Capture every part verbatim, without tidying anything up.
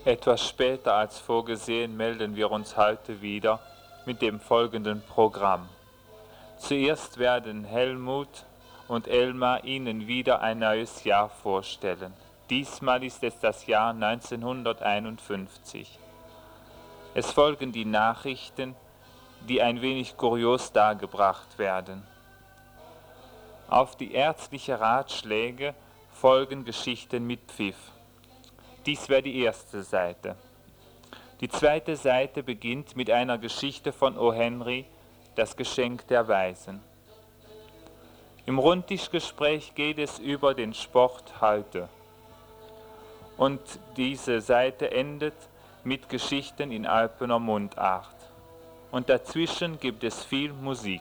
Etwas später als vorgesehen melden wir uns heute wieder mit dem folgenden Programm. Zuerst werden Helmut und Elmar Ihnen wieder ein neues Jahr vorstellen. Diesmal ist es das Jahr neunzehnhunderteinundfünfzig. Es folgen die Nachrichten, die ein wenig kurios dargebracht werden. Auf die ärztliche Ratschläge folgen Geschichten mit Pfiff. Dies wäre die erste Seite. Die zweite Seite beginnt mit einer Geschichte von O. Henry, das Geschenk der Weisen. Im Rundtischgespräch geht es über den Sport heute. Und diese Seite endet mit Geschichten in Alpener Mundart. Und dazwischen gibt es viel Musik.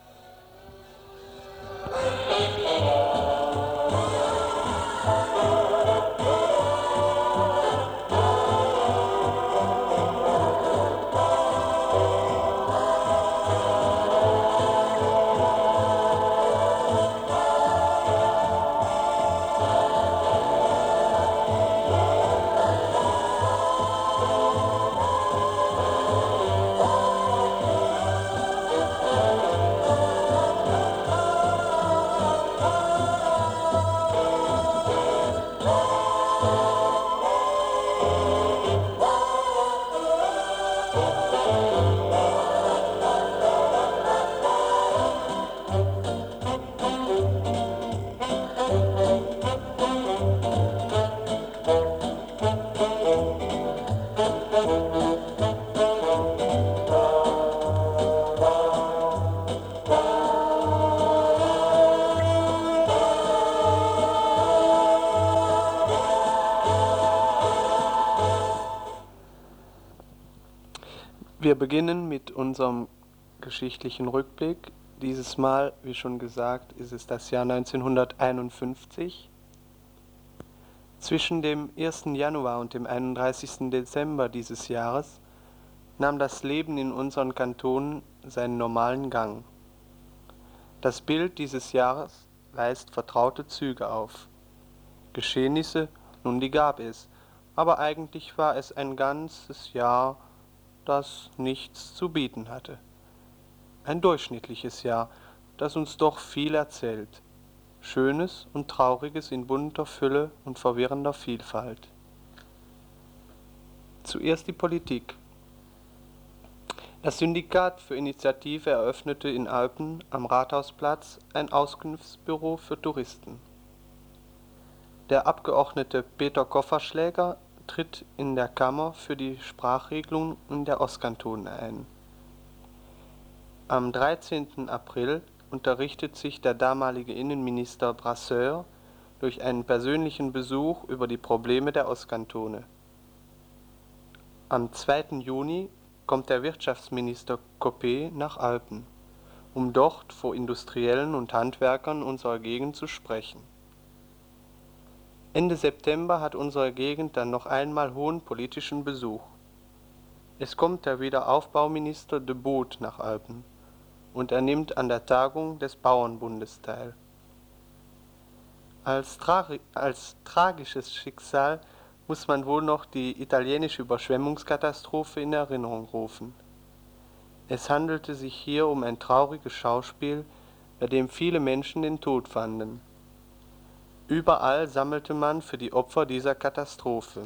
Wir beginnen mit unserem geschichtlichen Rückblick. Dieses Mal, wie schon gesagt, ist es das Jahr neunzehnhunderteinundfünfzig. Zwischen dem ersten Januar und dem einunddreißigsten Dezember dieses Jahres nahm das Leben in unseren Kantonen seinen normalen Gang. Das Bild dieses Jahres weist vertraute Züge auf. Geschehnisse, nun die gab es, aber eigentlich war es ein ganzes Jahr, das nichts zu bieten hatte. Ein durchschnittliches Jahr, das uns doch viel erzählt. Schönes und Trauriges in bunter Fülle und verwirrender Vielfalt. Zuerst die Politik. Das Syndikat für Initiative eröffnete in Alpen am Rathausplatz ein Auskunftsbüro für Touristen. Der Abgeordnete Peter Kofferschläger tritt in der Kammer für die Sprachregelung in der Ostkantone ein. Am dreizehnten April unterrichtet sich der damalige Innenminister Brasseur durch einen persönlichen Besuch über die Probleme der Ostkantone. Am zweiten Juni kommt der Wirtschaftsminister Copé nach Alpen, um dort vor Industriellen und Handwerkern unserer Gegend zu sprechen. Ende September hat unsere Gegend dann noch einmal hohen politischen Besuch. Es kommt der Wiederaufbauminister de Boot nach Alpen und er nimmt an der Tagung des Bauernbundes teil. Als, tra- als tragisches Schicksal muss man wohl noch die italienische Überschwemmungskatastrophe in Erinnerung rufen. Es handelte sich hier um ein trauriges Schauspiel, bei dem viele Menschen den Tod fanden. Überall sammelte man für die Opfer dieser Katastrophe.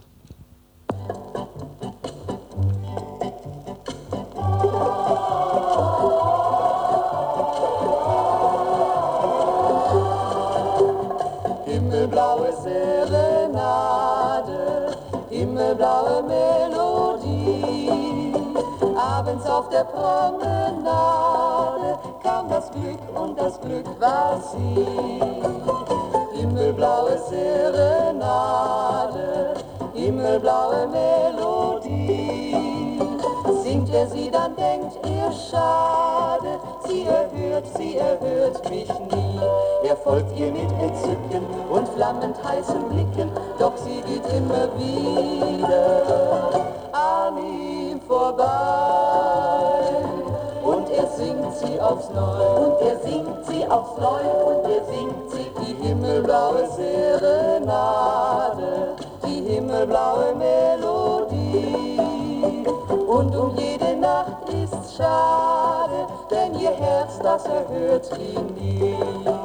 Himmelblaue Serenade, himmelblaue Melodie. Abends auf der Promenade kam das Glück und das Glück war sie. Himmelblaue Serenade, himmelblaue Melodie. Singt er sie, dann denkt er schade, sie erhört, sie erhört mich nie. Er folgt ihr mit Entzücken und flammend heißen Blicken, doch sie geht immer wieder an ihm vorbei. Und er singt sie aufs Neue, und er singt sie aufs Neue, und er singt sie die himmelblaue Serenade, die himmelblaue Melodie. wie. Und um jede Nacht ist's schade, denn ihr Herz, das erhört ihn nie.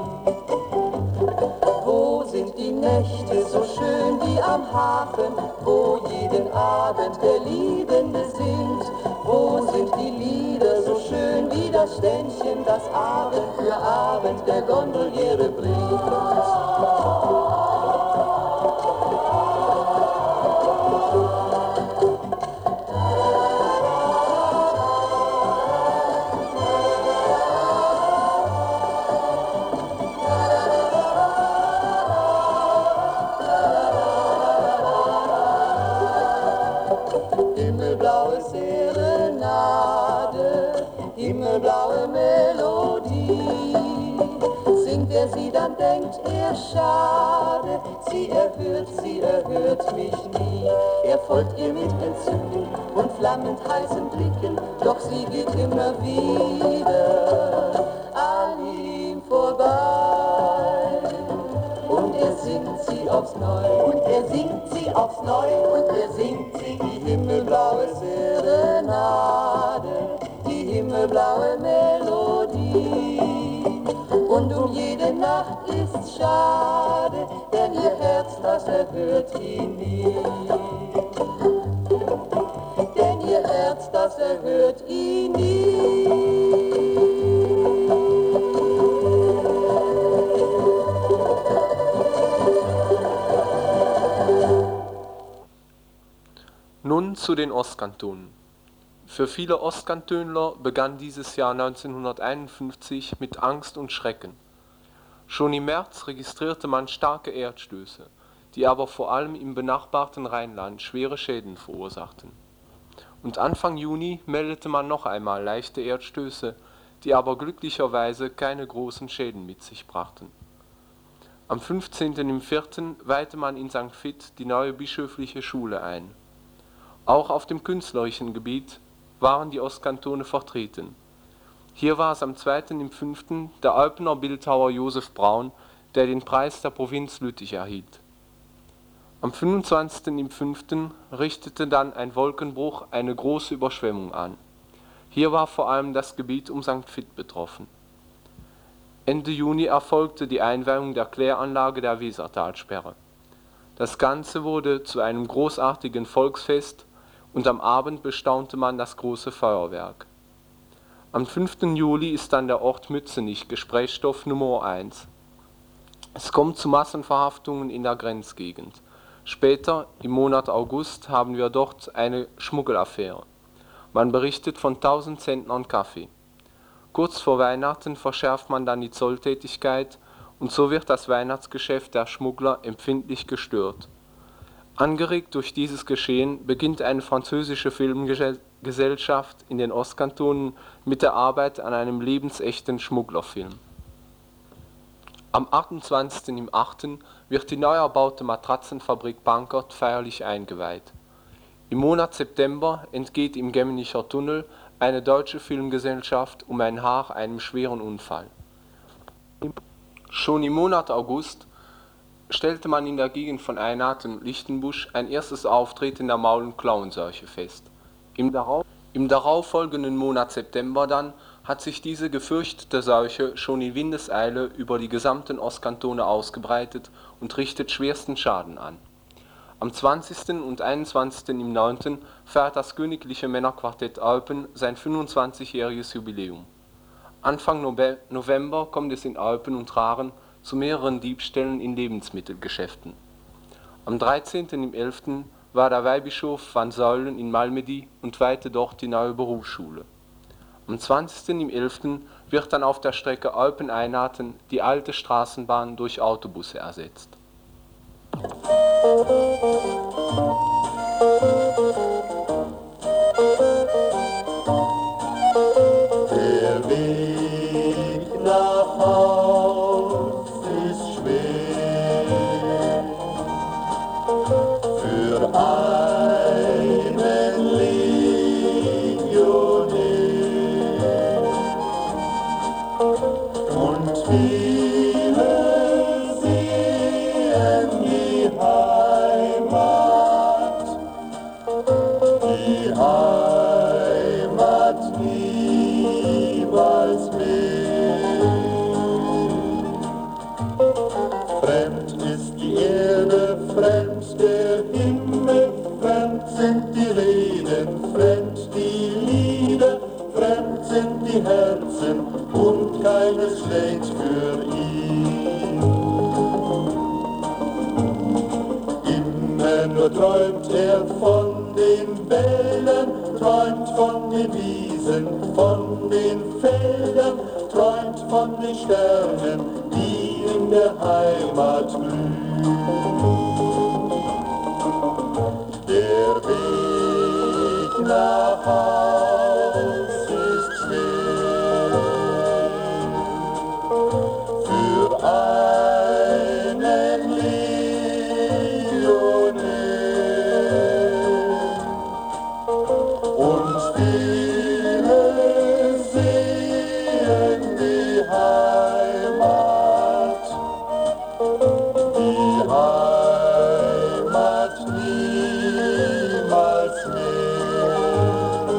Wo sind die Nächte so schön wie am Hafen, wo jeden Abend der Liebende singt? Wo sind die Lieder so schön wie das Ständchen, das Abend für Abend der Gondoliere bringt? Himmelblaue Serenade, himmelblaue Melodie. Singt er sie, dann denkt er schade, sie erhört, sie erhört mich nie. Er folgt ihr mit Entzücken und flammend heißen Blicken, doch sie geht immer wieder an ihm vorbei. Und er singt sie aufs Neue, und er singt sie aufs Neue, und er singt sie die himmelblaue Serenade, die himmelblaue Melodie. Und um jede Nacht ist's schade, denn ihr Herz, das erhört ihn nie. Denn ihr Herz, das erhört ihn nie. Nun zu den Ostkantonen. Für viele Ostkantönler begann dieses Jahr neunzehnhunderteinundfünfzig mit Angst und Schrecken. Schon im März registrierte man starke Erdstöße, die aber vor allem im benachbarten Rheinland schwere Schäden verursachten. Und Anfang Juni meldete man noch einmal leichte Erdstöße, die aber glücklicherweise keine großen Schäden mit sich brachten. Am fünfzehnten im vierten weihte man in Sankt Vith die neue bischöfliche Schule ein. Auch auf dem künstlerischen Gebiet waren die Ostkantone vertreten. Hier war es am zweiten im fünften der Eupener Bildhauer Josef Braun, der den Preis der Provinz Lüttich erhielt. Am fünfundzwanzigsten im fünften richtete dann ein Wolkenbruch eine große Überschwemmung an. Hier war vor allem das Gebiet um Sankt Vith betroffen. Ende Juni erfolgte die Einweihung der Kläranlage der Wesertalsperre. Das Ganze wurde zu einem großartigen Volksfest und am Abend bestaunte man das große Feuerwerk. Am fünften Juli ist dann der Ort Mützenich Gesprächsstoff Nummer eins. Es kommt zu Massenverhaftungen in der Grenzgegend. Später, im Monat August, haben wir dort eine Schmuggelaffäre. Man berichtet von tausend Zentnern Kaffee. Kurz vor Weihnachten verschärft man dann die Zolltätigkeit und so wird das Weihnachtsgeschäft der Schmuggler empfindlich gestört. Angeregt durch dieses Geschehen beginnt eine französische Filmgesellschaft in den Ostkantonen mit der Arbeit an einem lebensechten Schmugglerfilm. Am achtundzwanzigsten im achten wird die neu erbaute Matratzenfabrik Pankert feierlich eingeweiht. Im Monat September entgeht im Gemmenicher Tunnel eine deutsche Filmgesellschaft um ein Haar einem schweren Unfall. Schon im Monat August stellte man in der Gegend von Einarten und Lichtenbusch ein erstes Auftreten der Maul- und Klauenseuche fest. Im, darauf, Im darauffolgenden Monat September dann hat sich diese gefürchtete Seuche schon in Windeseile über die gesamten Ostkantone ausgebreitet und richtet schwersten Schaden an. Am zwanzigsten und einundzwanzigsten im neunten feiert das Königliche Männerquartett Eupen sein fünfundzwanzigjähriges Jubiläum. Anfang November kommt es in Eupen und Raren zu mehreren Diebstählen in Lebensmittelgeschäften. Am dreizehnten im elften war der Weihbischof van Zuylen in Malmedy und weihte dort die neue Berufsschule. Am zwanzigsten im elften wird dann auf der Strecke Eupen-Einarten die alte Straßenbahn durch Autobusse ersetzt. Der Weg nach Haus ist schwer für einen Legionär und viele sehen die Heimat fremd der Himmel, fremd sind die Reden, fremd die Lieder, fremd sind die Herzen und keines schlägt für ihn. Immer nur träumt er von den Wäldern, träumt von den Wiesen, von den Feldern, träumt von den Sternen, die in der Heimat glühen. Der Weg nach Haus ist schwer für einen Legionär und viele sehen die Heimat, die Heimat niemals mehr.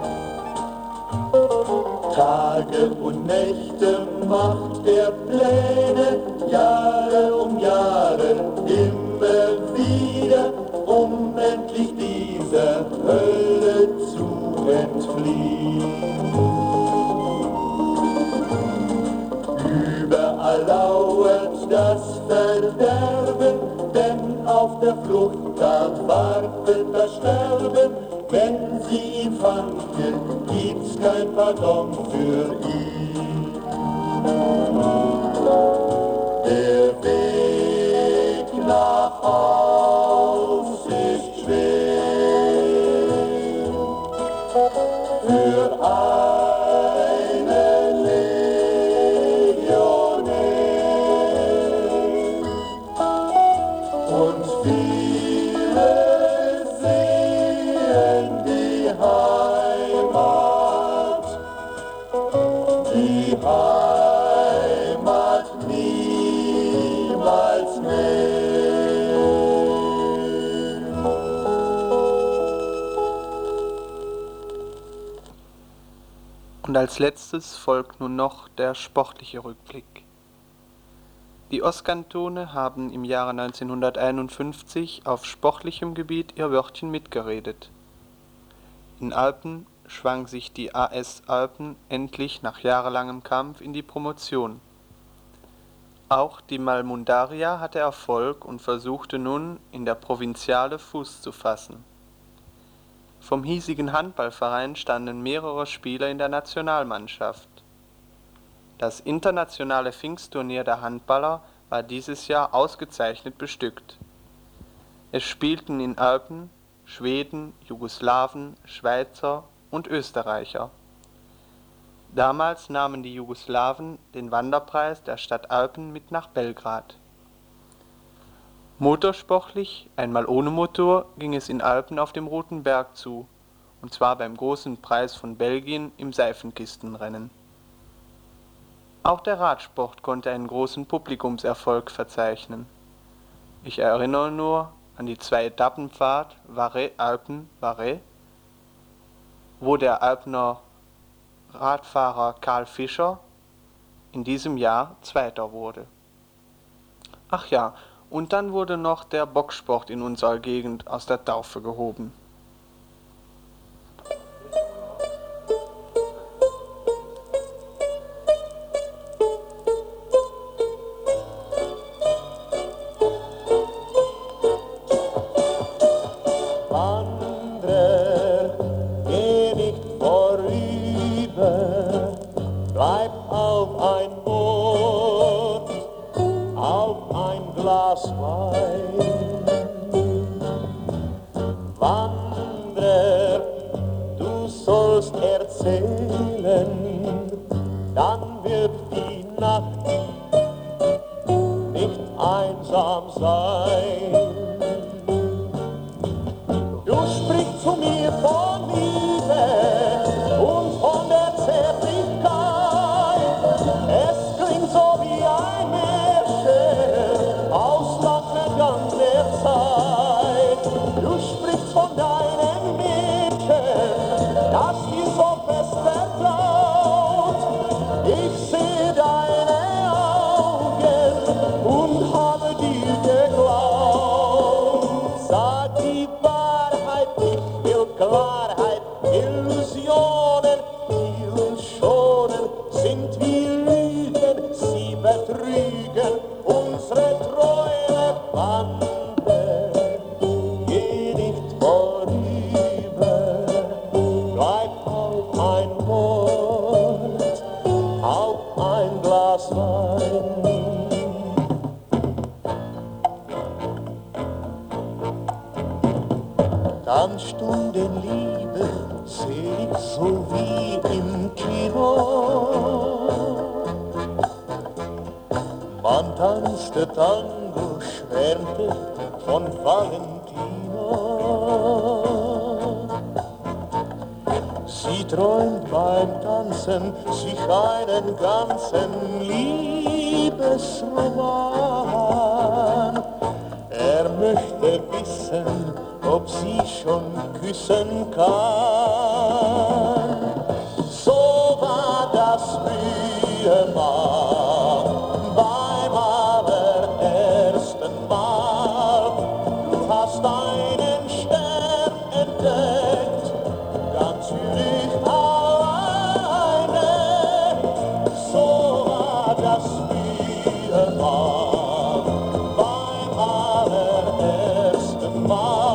Tage und Nächte macht er Pläne, Jahre um Jahre, immer wieder, um endlich dieser Hölle zu entfliehen. Überall lauert das Verderben, denn auf der Flucht da wartet das Sterben. Wenn sie ihn fangen, gibt's kein Pardon für ihn. Der Weg nach Haus ist schwer für einen Legionär und viele sehen die Heimat, die Heimat niemals mehr. Und als letztes folgt nun noch der sportliche Rückblick. Die Ostkantone haben im Jahre neunzehnhunderteinundfünfzig auf sportlichem Gebiet ihr Wörtchen mitgeredet. In Alpen schwang sich die A S Alpen endlich nach jahrelangem Kampf in die Promotion. Auch die Malmundaria hatte Erfolg und versuchte nun in der Provinziale Fuß zu fassen. Vom hiesigen Handballverein standen mehrere Spieler in der Nationalmannschaft. Das internationale Pfingstturnier der Handballer war dieses Jahr ausgezeichnet bestückt. Es spielten in Alpen Schweden, Jugoslawen, Schweizer und Österreicher. Damals nahmen die Jugoslawen den Wanderpreis der Stadt Alpen mit nach Belgrad. Motorsportlich, einmal ohne Motor, ging es in Alpen auf dem Roten Berg zu, und zwar beim Großen Preis von Belgien im Seifenkistenrennen. Auch der Radsport konnte einen großen Publikumserfolg verzeichnen. Ich erinnere nur an die Zwei-Etappenfahrt Varré-Alpen-Varré, wo der Alpener Radfahrer Karl Fischer in diesem Jahr Zweiter wurde. Ach ja, und dann wurde noch der Boxsport in unserer Gegend aus der Taufe gehoben. Wanderer, geh nicht vorüber, bleib auf ein Boot, auf ein Glas Wein. Wanderer, du sollst erzählen, dann wird die Nacht nicht einsam sein. Du sprichst zu mir von Liebe und von der Zärtlichkeit. Es klingt so wie ein Märchen aus lang vergangener Zeit. Du sprichst von deinem Mädchen, das dir so fest vertraut. Ich sehe deine Augen und habe dir geglaubt. betrügen, unsere Träume wandeln, geh nicht vorüber, bleib auf ein Wort, auf ein Glas Wein. Dann stunden Liebe, selig so wie im Kino. Man tanzte Tango, schwärmte von Valentino. Sie träumt beim Tanzen sich einen ganzen Liebesroman. Er möchte wissen, ob sie schon küssen kann. So war das früher mal, beim allerersten Mal. Du hast einen Stern entdeckt, ganz Zürich alleine. So war das früher mal, beim allerersten Mal.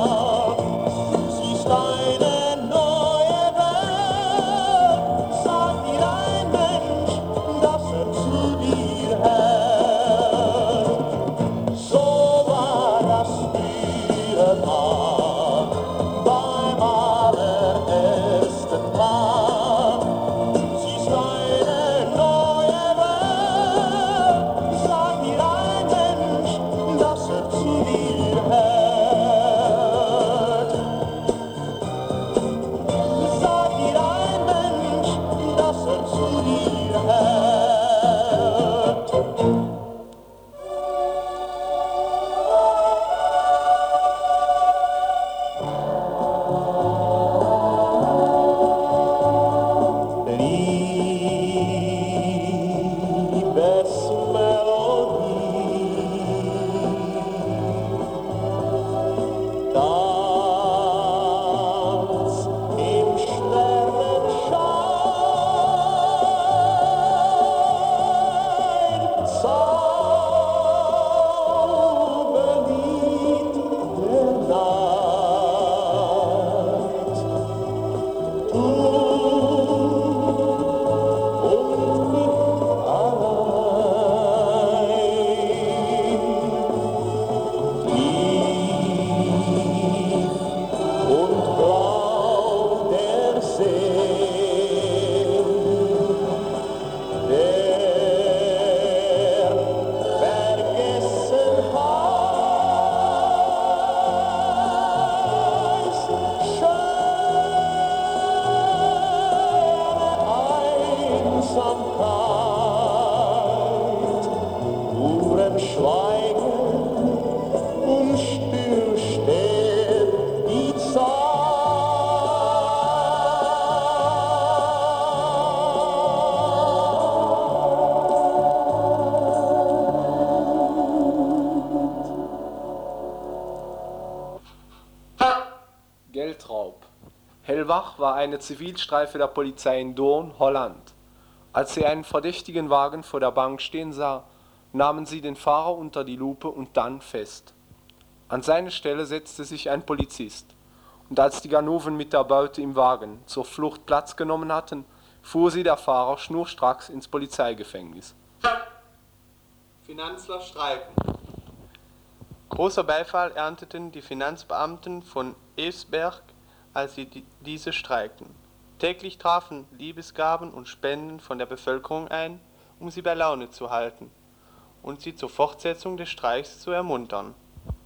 Geldraub. Hellwach war eine Zivilstreife der Polizei in Doorn, Holland. Als sie einen verdächtigen Wagen vor der Bank stehen sah, nahmen sie den Fahrer unter die Lupe und dann fest. An seine Stelle setzte sich ein Polizist, und als die Ganoven mit der Beute im Wagen zur Flucht Platz genommen hatten, fuhr sie der Fahrer schnurstracks ins Polizeigefängnis. Finanzler streiken. Großer Beifall ernteten die Finanzbeamten von Esberg, als sie die, diese streikten. Täglich trafen Liebesgaben und Spenden von der Bevölkerung ein, um sie bei Laune zu halten und sie zur Fortsetzung des Streiks zu ermuntern.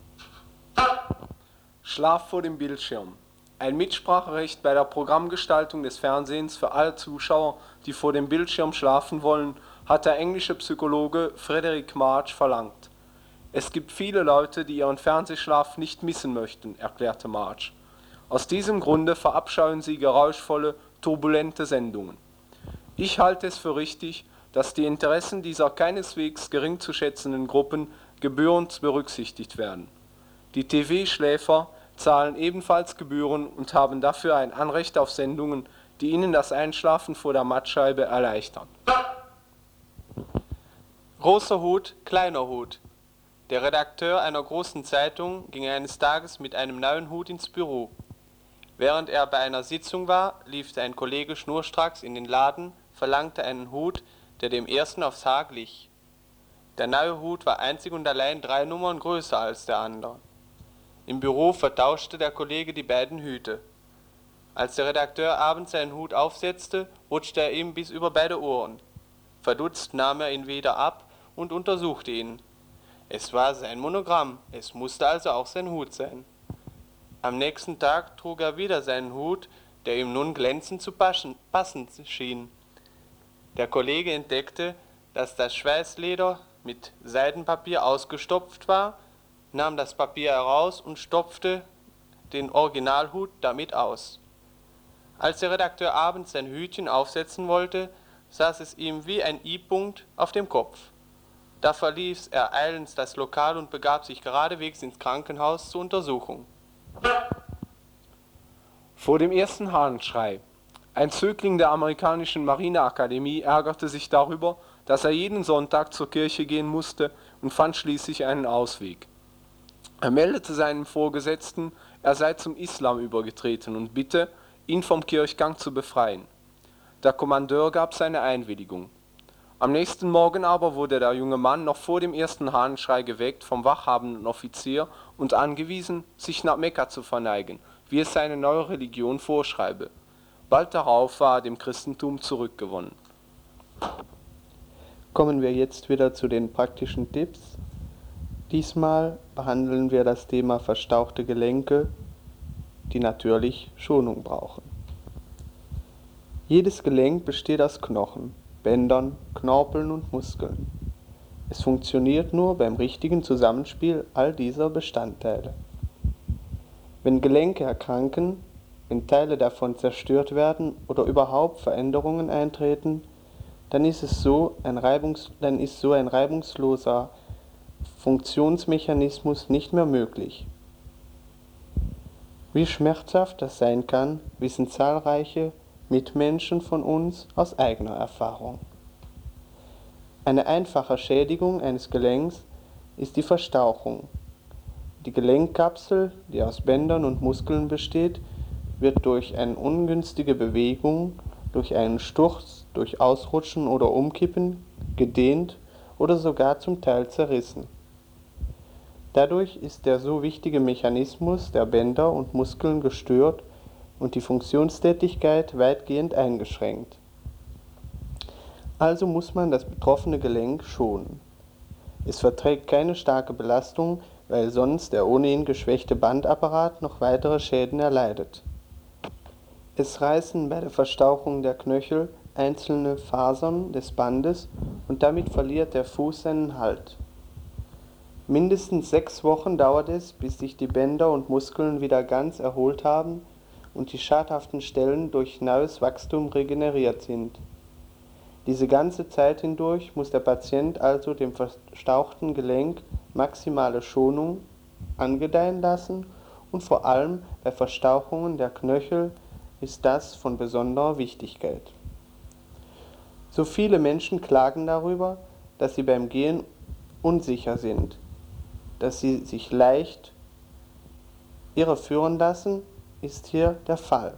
Schlaf vor dem Bildschirm. Ein Mitspracherecht bei der Programmgestaltung des Fernsehens für alle Zuschauer, die vor dem Bildschirm schlafen wollen, hat der englische Psychologe Frederick March verlangt. Es gibt viele Leute, die ihren Fernsehschlaf nicht missen möchten, erklärte March. Aus diesem Grunde verabscheuen sie geräuschvolle, turbulente Sendungen. Ich halte es für richtig, dass die Interessen dieser keineswegs gering zu schätzenden Gruppen gebührend berücksichtigt werden. Die T V-Schläfer zahlen ebenfalls Gebühren und haben dafür ein Anrecht auf Sendungen, die ihnen das Einschlafen vor der Mattscheibe erleichtern. Großer Hut, kleiner Hut. Der Redakteur einer großen Zeitung ging eines Tages mit einem neuen Hut ins Büro. Während er bei einer Sitzung war, lief ein Kollege schnurstracks in den Laden, verlangte einen Hut, der dem ersten aufs Haar glich. Der neue Hut war einzig und allein drei Nummern größer als der andere. Im Büro vertauschte der Kollege die beiden Hüte. Als der Redakteur abends seinen Hut aufsetzte, rutschte er ihm bis über beide Ohren. Verdutzt nahm er ihn wieder ab und untersuchte ihn. Es war sein Monogramm, es musste also auch sein Hut sein. Am nächsten Tag trug er wieder seinen Hut, der ihm nun glänzend zu passen schien. Der Kollege entdeckte, dass das Schweißleder mit Seidenpapier ausgestopft war, nahm das Papier heraus und stopfte den Originalhut damit aus. Als der Redakteur abends sein Hütchen aufsetzen wollte, saß es ihm wie ein I-Punkt auf dem Kopf. Da verließ er eilends das Lokal und begab sich geradewegs ins Krankenhaus zur Untersuchung. Vor dem ersten Hahnenschrei. Ein Zögling der amerikanischen Marineakademie ärgerte sich darüber, dass er jeden Sonntag zur Kirche gehen musste und fand schließlich einen Ausweg. Er meldete seinem Vorgesetzten, er sei zum Islam übergetreten und bitte, ihn vom Kirchgang zu befreien. Der Kommandeur gab seine Einwilligung. Am nächsten Morgen aber wurde der junge Mann noch vor dem ersten Hahnenschrei geweckt vom wachhabenden Offizier und angewiesen, sich nach Mekka zu verneigen, wie es seine neue Religion vorschreibe. Bald darauf war er dem Christentum zurückgewonnen. Kommen wir jetzt wieder zu den praktischen Tipps. Diesmal behandeln wir das Thema verstauchte Gelenke, die natürlich Schonung brauchen. Jedes Gelenk besteht aus Knochen, Bändern, Knorpeln und Muskeln. Es funktioniert nur beim richtigen Zusammenspiel all dieser Bestandteile. Wenn Gelenke erkranken, wenn Teile davon zerstört werden oder überhaupt Veränderungen eintreten, dann ist es so ein, Reibungs- dann ist so ein reibungsloser Funktionsmechanismus nicht mehr möglich. Wie schmerzhaft das sein kann, wissen zahlreiche Mitmenschen von uns aus eigener Erfahrung. Eine einfache Schädigung eines Gelenks ist die Verstauchung. Die Gelenkkapsel, die aus Bändern und Muskeln besteht, wird durch eine ungünstige Bewegung, durch einen Sturz, durch Ausrutschen oder Umkippen gedehnt oder sogar zum Teil zerrissen. Dadurch ist der so wichtige Mechanismus der Bänder und Muskeln gestört und die Funktionstätigkeit weitgehend eingeschränkt. Also muss man das betroffene Gelenk schonen. Es verträgt keine starke Belastung, weil sonst der ohnehin geschwächte Bandapparat noch weitere Schäden erleidet. Es reißen bei der Verstauchung der Knöchel einzelne Fasern des Bandes und damit verliert der Fuß seinen Halt. Mindestens sechs Wochen dauert es, bis sich die Bänder und Muskeln wieder ganz erholt haben und die schadhaften Stellen durch neues Wachstum regeneriert sind. Diese ganze Zeit hindurch muss der Patient also dem verstauchten Gelenk maximale Schonung angedeihen lassen und vor allem bei Verstauchungen der Knöchel ist das von besonderer Wichtigkeit. So viele Menschen klagen darüber, dass sie beim Gehen unsicher sind, dass sie sich leicht irreführen lassen, ist hier der Fall.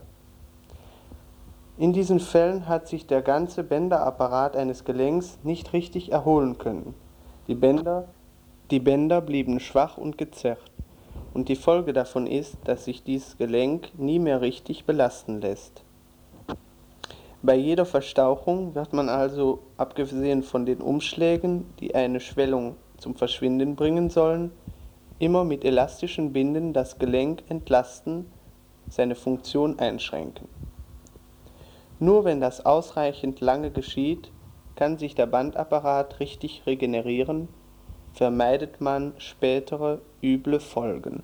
In diesen Fällen hat sich der ganze Bänderapparat eines Gelenks nicht richtig erholen können. Die Bänder, die Bänder blieben schwach und gezerrt. Und die Folge davon ist, dass sich dieses Gelenk nie mehr richtig belasten lässt. Bei jeder Verstauchung wird man also, abgesehen von den Umschlägen, die eine Schwellung zum Verschwinden bringen sollen, immer mit elastischen Binden das Gelenk entlasten, seine Funktion einschränken. Nur wenn das ausreichend lange geschieht, kann sich der Bandapparat richtig regenerieren, vermeidet man spätere üble Folgen.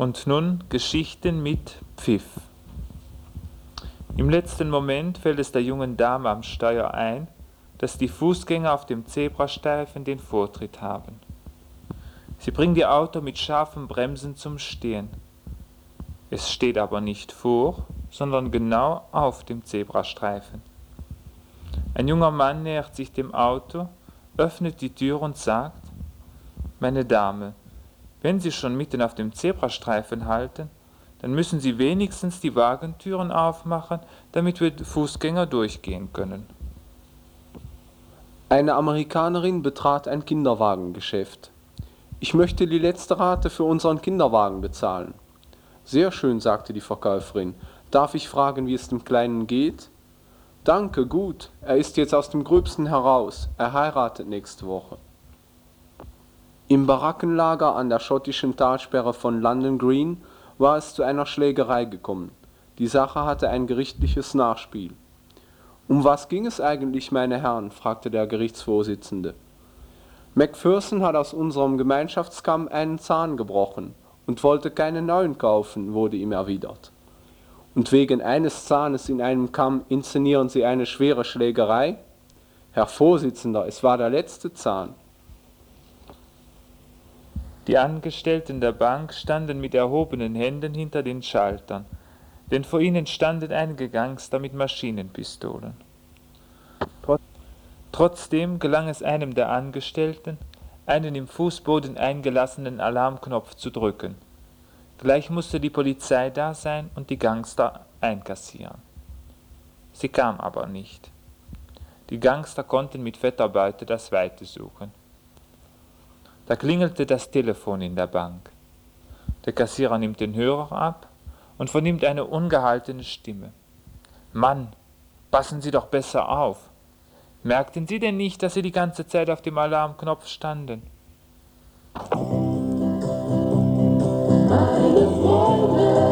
Und nun Geschichten mit Pfiff. Im letzten Moment fällt es der jungen Dame am Steuer ein, dass die Fußgänger auf dem Zebrastreifen den Vortritt haben. Sie bringt ihr Auto mit scharfen Bremsen zum Stehen. Es steht aber nicht vor, sondern genau auf dem Zebrastreifen. Ein junger Mann nähert sich dem Auto, öffnet die Tür und sagt: Meine Dame, wenn Sie schon mitten auf dem Zebrastreifen halten, dann müssen Sie wenigstens die Wagentüren aufmachen, damit wir Fußgänger durchgehen können. Eine Amerikanerin betrat ein Kinderwagengeschäft. Ich möchte die letzte Rate für unseren Kinderwagen bezahlen. Sehr schön, sagte die Verkäuferin. Darf ich fragen, wie es dem Kleinen geht? Danke, gut. Er ist jetzt aus dem Gröbsten heraus. Er heiratet nächste Woche. Im Barackenlager an der schottischen Talsperre von London Green war es zu einer Schlägerei gekommen. Die Sache hatte ein gerichtliches Nachspiel. Um was ging es eigentlich, meine Herren? Fragte der Gerichtsvorsitzende. Macpherson hat aus unserem Gemeinschaftskamm einen Zahn gebrochen und wollte keinen neuen kaufen, wurde ihm erwidert. Und wegen eines Zahnes in einem Kamm inszenieren Sie eine schwere Schlägerei? Herr Vorsitzender, es war der letzte Zahn. Die Angestellten der Bank standen mit erhobenen Händen hinter den Schaltern, denn vor ihnen standen einige Gangster mit Maschinenpistolen. Trotzdem gelang es einem der Angestellten, einen im Fußboden eingelassenen Alarmknopf zu drücken. Gleich musste die Polizei da sein und die Gangster einkassieren. Sie kam aber nicht. Die Gangster konnten mit fetter Beute das Weite suchen. Da klingelte das Telefon in der Bank. Der Kassierer nimmt den Hörer ab und vernimmt eine ungehaltene Stimme. Mann, passen Sie doch besser auf. Merkten Sie denn nicht, dass Sie die ganze Zeit auf dem Alarmknopf standen? Meine Freunde